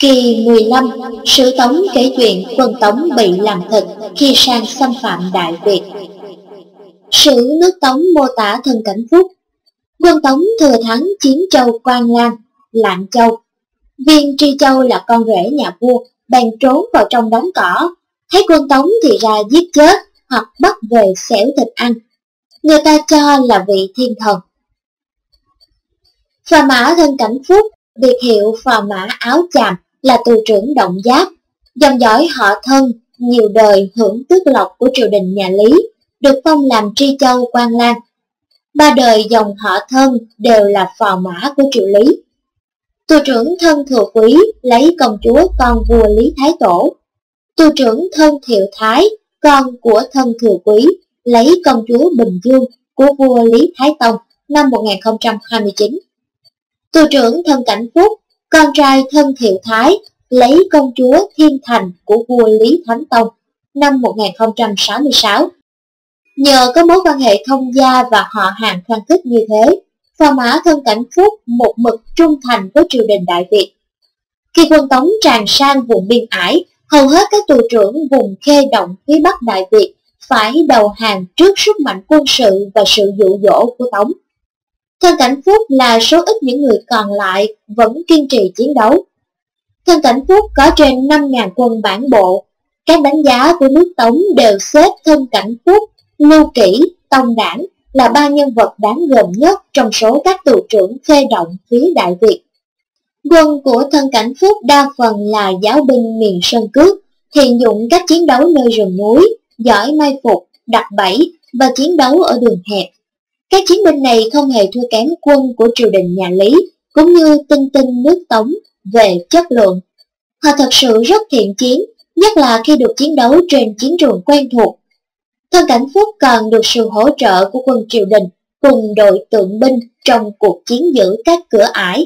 Kỳ 15, Sử Tống kể chuyện quân Tống bị làm thịt khi sang xâm phạm Đại Việt. Sử nước Tống mô tả thân cảnh Phúc. Quân Tống thừa thắng chiếm châu Quan Lan, Lạng Châu. Viên Tri Châu là con rể nhà vua, bèn trốn vào trong đám cỏ. Thấy quân Tống thì ra giết chết hoặc bắt về xẻo thịt ăn. Người ta cho là vị thiên thần. Phò mã thân cảnh Phúc, biệt hiệu phò mã áo chàm, là tù trưởng Động Giáp, dòng dõi họ Thân, nhiều đời hưởng tước lộc của triều đình nhà Lý, được phong làm Tri Châu Quan Lan. Ba đời dòng họ Thân đều là phò mã của triều Lý. Tù trưởng Thân Thừa Quý lấy công chúa con vua Lý Thái Tổ. Tù trưởng Thân Thiệu Thái, con của Thân Thừa Quý, lấy công chúa Bình Dương của vua Lý Thái Tông năm 1029. Tù trưởng Thân Cảnh Phúc, con trai Thân Thiệu Thái, lấy công chúa Thiên Thành của vua Lý Thánh Tông năm 1066. Nhờ có mối quan hệ thông gia và họ hàng khăng khít như thế, phò mã Thân Cảnh Phúc một mực trung thành với triều đình Đại Việt. Khi quân Tống tràn sang vùng biên ải, hầu hết các tù trưởng vùng Khê Động phía Bắc Đại Việt phải đầu hàng trước sức mạnh quân sự và sự dụ dỗ của Tống. Thân Cảnh Phúc là số ít những người còn lại vẫn kiên trì chiến đấu. Thân Cảnh Phúc có trên 5.000 quân bản bộ. Các đánh giá của nước Tống đều xếp Thân Cảnh Phúc, Lưu Kỷ, Tông Đảng là ba nhân vật đáng gờm nhất trong số các tù trưởng Khê Động phía Đại Việt. Quân của Thân Cảnh Phúc đa phần là giáo binh miền Sơn Cước, thiện dụng các chiến đấu nơi rừng núi, giỏi mai phục, đặt bẫy và chiến đấu ở đường hẹp. Các chiến binh này không hề thua kém quân của triều đình nhà Lý, cũng như tinh nước Tống về chất lượng. Họ thật sự rất thiện chiến, nhất là khi được chiến đấu trên chiến trường quen thuộc. Thân Cảnh Phúc còn được sự hỗ trợ của quân triều đình cùng đội tượng binh trong cuộc chiến giữ các cửa ải.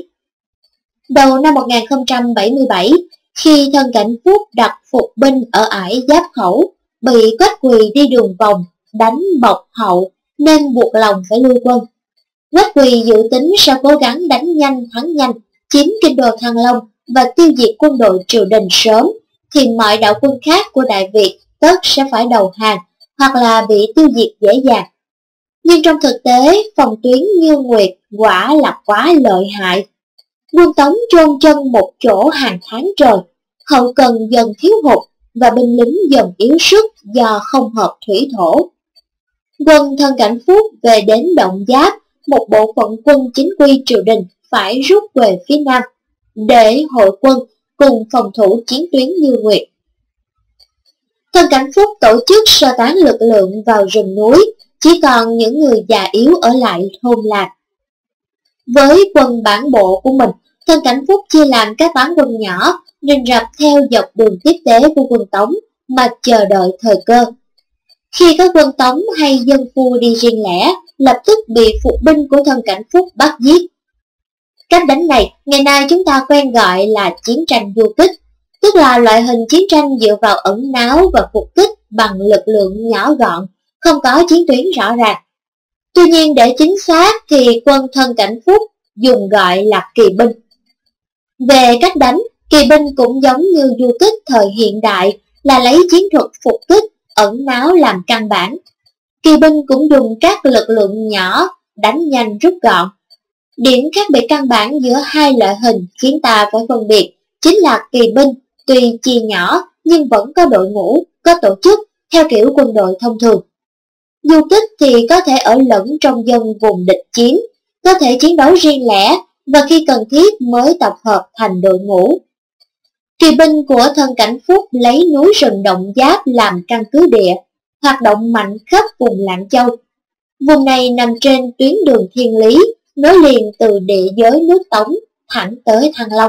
Đầu năm 1077, khi Thân Cảnh Phúc đặt phục binh ở ải Giáp Khẩu, bị Quách Quỳ đi đường vòng, đánh bọc hậu nên buộc lòng phải lui quân. Quách Quỳ dự tính sẽ cố gắng đánh nhanh thắng nhanh, chiếm kinh đô Thăng Long và tiêu diệt quân đội triều đình sớm, thì mọi đạo quân khác của Đại Việt tất sẽ phải đầu hàng hoặc là bị tiêu diệt dễ dàng. Nhưng trong thực tế, phòng tuyến Như Nguyệt quả là quá lợi hại. Quân Tống chôn chân một chỗ hàng tháng trời, hậu cần dần thiếu hụt và binh lính dần yếu sức do không hợp thủy thổ. Quân Thân Cảnh Phúc về đến Động Giáp, một bộ phận quân chính quy triều đình phải rút về phía nam để hội quân cùng phòng thủ chiến tuyến Như Nguyệt. Thân Cảnh Phúc tổ chức sơ tán lực lượng vào rừng núi, chỉ còn những người già yếu ở lại thôn làng. Với quân bản bộ của mình, Thân Cảnh Phúc chia làm các toán quân nhỏ, rình rập theo dọc đường tiếp tế của quân Tống mà chờ đợi thời cơ. Khi các quân Tống hay dân phu đi riêng lẻ, lập tức bị phục binh của Thân Cảnh Phúc bắt giết. Cách đánh này, ngày nay chúng ta quen gọi là chiến tranh du kích, tức là loại hình chiến tranh dựa vào ẩn náu và phục kích bằng lực lượng nhỏ gọn, không có chiến tuyến rõ ràng. Tuy nhiên để chính xác thì quân Thân Cảnh Phúc dùng gọi là kỳ binh. Về cách đánh, kỳ binh cũng giống như du kích thời hiện đại là lấy chiến thuật phục kích, ẩn náu làm căn bản. Kỳ binh cũng dùng các lực lượng nhỏ, đánh nhanh rút gọn. Điểm khác biệt căn bản giữa hai loại hình khiến ta phải phân biệt chính là kỳ binh tuy chia nhỏ nhưng vẫn có đội ngũ, có tổ chức theo kiểu quân đội thông thường. Du kích thì có thể ở lẫn trong dân vùng địch chiếm, có thể chiến đấu riêng lẻ và khi cần thiết mới tập hợp thành đội ngũ. Kỳ binh của Thân Cảnh Phúc lấy núi rừng Động Giáp làm căn cứ địa, hoạt động mạnh khắp vùng Lạng Châu. Vùng này nằm trên tuyến đường thiên lý, nối liền từ địa giới nước Tống thẳng tới Thăng Long.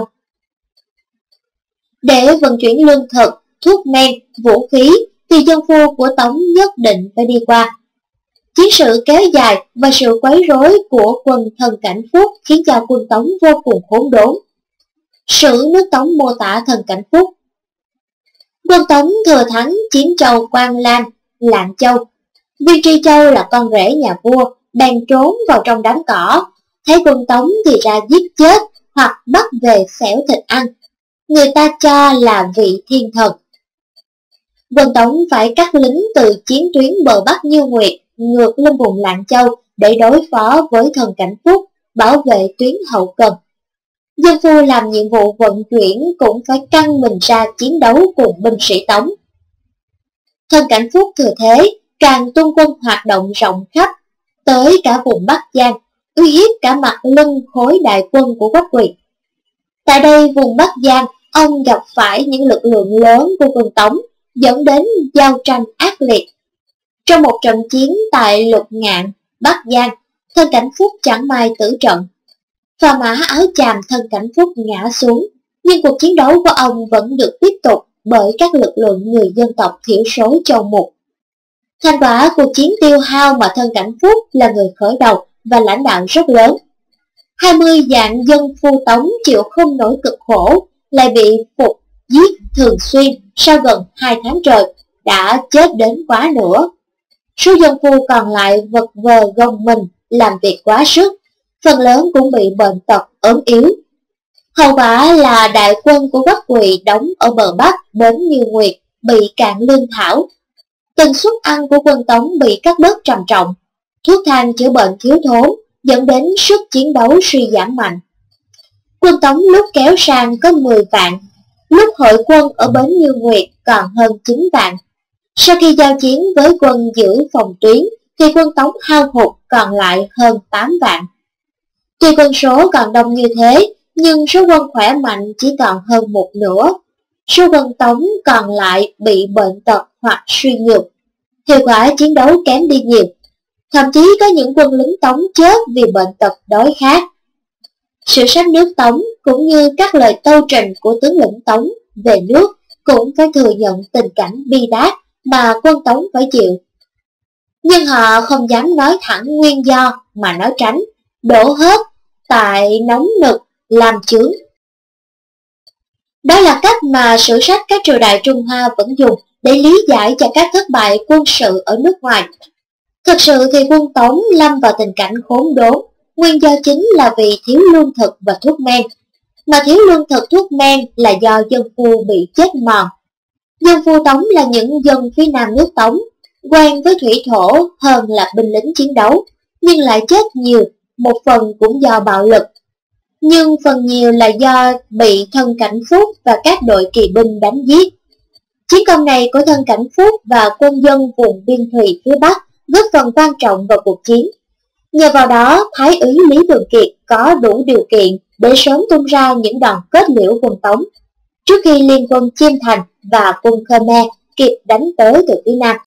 Để vận chuyển lương thực, thuốc men, vũ khí thì dân phu của Tống nhất định phải đi qua. Chiến sự kéo dài và sự quấy rối của quân Thân Cảnh Phúc khiến cho quân Tống vô cùng hỗn độn. Sử nước Tống mô tả Thân Cảnh Phúc. Quân Tống thừa thắng chiếm châu Quan Lan, Lạng Châu. Viên Tri Châu là con rể nhà vua, bèn trốn vào trong đám cỏ. Thấy quân Tống thì ra giết chết hoặc bắt về xẻo thịt ăn. người ta cho là vị thiên thần. Quân Tống phải cắt lính từ chiến tuyến bờ Bắc Như Nguyệt ngược lên vùng Lạng Châu để đối phó với thần Cảnh Phúc, bảo vệ tuyến hậu cần. Dân phu làm nhiệm vụ vận chuyển cũng phải căng mình ra chiến đấu cùng binh sĩ Tống. Thần Cảnh Phúc thừa thế, càng tung quân hoạt động rộng khắp, tới cả vùng Bắc Giang, uy hiếp cả mặt lưng khối đại quân của Quách Quỳ. Tại đây vùng Bắc Giang, ông gặp phải những lực lượng lớn của quân Tống, dẫn đến giao tranh ác liệt. Trong một trận chiến tại Lục Ngạn, Bắc Giang, Thần Cảnh Phúc chẳng may tử trận. Phò mã áo chàm Thần Cảnh Phúc ngã xuống, nhưng cuộc chiến đấu của ông vẫn được tiếp tục bởi các lực lượng người dân tộc thiểu số Châu Mục. Thành quả cuộc chiến tiêu hao mà Thần Cảnh Phúc là người khởi đầu và lãnh đạo rất lớn. 20 vạn dân phu Tống chịu không nổi cực khổ, lại bị phục giết thường xuyên sau gần 2 tháng trời, đã chết đến quá nửa. Số dân phu còn lại vật vờ gồng mình làm việc quá sức, phần lớn cũng bị bệnh tật, ốm yếu. Hậu quả là đại quân của Quách Quỳ đóng ở bờ Bắc bến Như Nguyệt bị cạn lương thảo. Tần suất ăn của quân Tống bị cắt bớt trầm trọng, thuốc thang chữa bệnh thiếu thốn, dẫn đến sức chiến đấu suy giảm mạnh. Quân Tống lúc kéo sang có 10 vạn, lúc hội quân ở bến Như Nguyệt còn hơn 9 vạn. Sau khi giao chiến với quân giữ phòng tuyến, thì quân Tống hao hụt còn lại hơn 8 vạn. Tuy quân số còn đông như thế, nhưng số quân khỏe mạnh chỉ còn hơn một nửa. Số quân Tống còn lại bị bệnh tật hoặc suy nhược. Hiệu quả chiến đấu kém đi nhiều. Thậm chí có những quân lính Tống chết vì bệnh tật đói khát. Sử sách nước Tống cũng như các lời tâu trình của tướng lĩnh Tống về nước cũng phải thừa nhận tình cảnh bi đát mà quân Tống phải chịu. Nhưng họ không dám nói thẳng nguyên do mà nói tránh, đổ hết tại nóng nực, làm chướng. Đó là cách mà sử sách các triều đại Trung Hoa vẫn dùng để lý giải cho các thất bại quân sự ở nước ngoài. Thực sự thì quân Tống lâm vào tình cảnh khốn đốn, nguyên do chính là vì thiếu lương thực và thuốc men. Mà thiếu lương thực thuốc men là do dân phu bị chết mòn. Dân phu Tống là những dân phía nam nước Tống, quen với thủy thổ hơn là binh lính chiến đấu, nhưng lại chết nhiều, một phần cũng do bạo lực. Nhưng phần nhiều là do bị Thần Cảnh Phúc và các đội kỳ binh đánh giết. Chiến công này của Thần Cảnh Phúc và quân dân vùng biên thùy phía Bắc góp phần quan trọng vào cuộc chiến. Nhờ vào đó, Thái úy Lý Thường Kiệt có đủ điều kiện để sớm tung ra những đòn kết liễu quân Tống, trước khi liên quân Chiêm Thành và quân Khmer kịp đánh tới từ phía Nam.